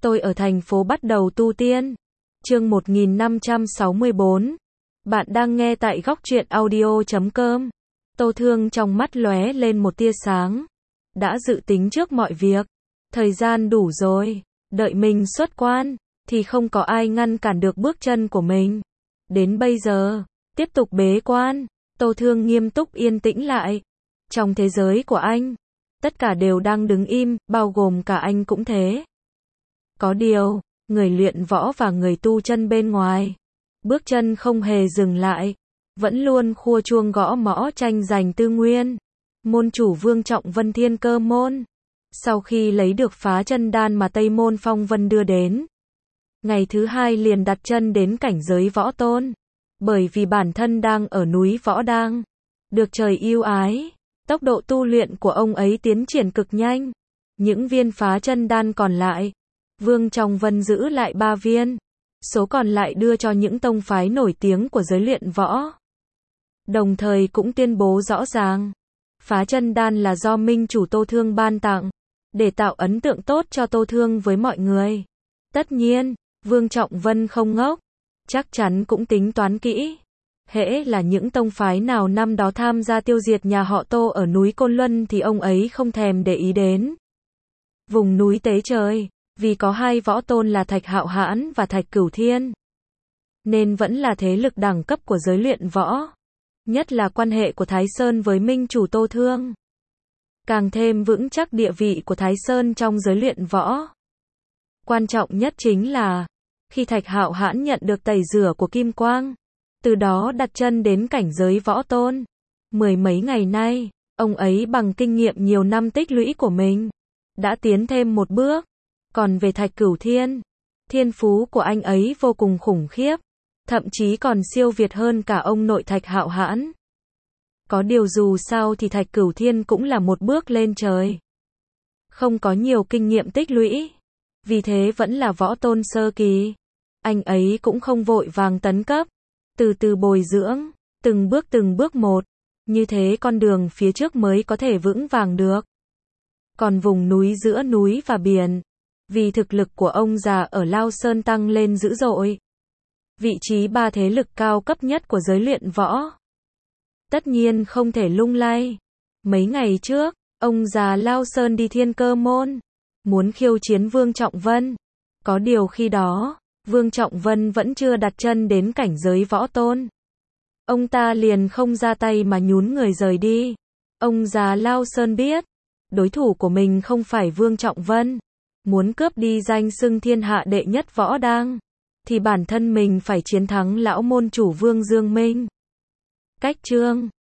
Tôi ở thành phố bắt đầu tu tiên. Chương 1564. Bạn đang nghe tại góc truyện audio.com. Tô Thương trong mắt lóe lên một tia sáng. Đã dự tính trước mọi việc. Thời gian đủ rồi. Đợi mình xuất quan, thì không có ai ngăn cản được bước chân của mình. Đến bây giờ, tiếp tục bế quan. Tô Thương nghiêm túc yên tĩnh lại. Trong thế giới của anh, tất cả đều đang đứng im, bao gồm cả anh cũng thế. Có điều, người luyện võ và người tu chân bên ngoài, bước chân không hề dừng lại, vẫn luôn khua chuông gõ mõ tranh giành tư nguyên. Môn chủ Vương Trọng Vân Thiên Cơ môn, sau khi lấy được phá chân đan mà Tây Môn Phong Vân đưa đến, ngày thứ hai liền đặt chân đến cảnh giới võ tôn. Bởi vì bản thân đang ở núi Võ Đang, được trời yêu ái, tốc độ tu luyện của ông ấy tiến triển cực nhanh. Những viên phá chân đan còn lại, Vương Trọng Vân giữ lại 3 viên, số còn lại đưa cho những tông phái nổi tiếng của giới luyện võ. Đồng thời cũng tuyên bố rõ ràng, phá chân đan là do minh chủ Tô Thương ban tặng, để tạo ấn tượng tốt cho Tô Thương với mọi người. Tất nhiên, Vương Trọng Vân không ngốc, chắc chắn cũng tính toán kỹ. Hễ là những tông phái nào năm đó tham gia tiêu diệt nhà họ Tô ở núi Côn Luân thì ông ấy không thèm để ý đến. Vùng núi Tế Trời, vì có hai võ tôn là Thạch Hạo Hãn và Thạch Cửu Thiên, nên vẫn là thế lực đẳng cấp của giới luyện võ. Nhất là quan hệ của Thái Sơn với minh chủ Tô Thương, càng thêm vững chắc địa vị của Thái Sơn trong giới luyện võ. Quan trọng nhất chính là, khi Thạch Hạo Hãn nhận được tẩy rửa của Kim Quang, từ đó đặt chân đến cảnh giới võ tôn. Mười mấy ngày nay, ông ấy bằng kinh nghiệm nhiều năm tích lũy của mình, đã tiến thêm một bước. Còn về Thạch Cửu Thiên, thiên phú của anh ấy vô cùng khủng khiếp, thậm chí còn siêu việt hơn cả ông nội Thạch Hạo Hãn. Có điều dù sao thì Thạch Cửu Thiên cũng là một bước lên trời, không có nhiều kinh nghiệm tích lũy, vì thế vẫn là võ tôn sơ kỳ. Anh ấy cũng không vội vàng tấn cấp, từ từ bồi dưỡng, từng bước một, như thế con đường phía trước mới có thể vững vàng được. Còn vùng núi giữa núi và biển, vì thực lực của ông già ở Lao Sơn tăng lên dữ dội, vị trí 3 thế lực cao cấp nhất của giới luyện võ, tất nhiên không thể lung lay. Mấy ngày trước, ông già Lao Sơn đi Thiên Cơ môn, muốn khiêu chiến Vương Trọng Vân. Có điều khi đó, Vương Trọng Vân vẫn chưa đặt chân đến cảnh giới võ tôn. Ông ta liền không ra tay mà nhún người rời đi. Ông già Lao Sơn biết, đối thủ của mình không phải Vương Trọng Vân. Muốn cướp đi danh xưng thiên hạ đệ nhất võ đang, thì bản thân mình phải chiến thắng lão môn chủ Vương Dương Minh. Cách chương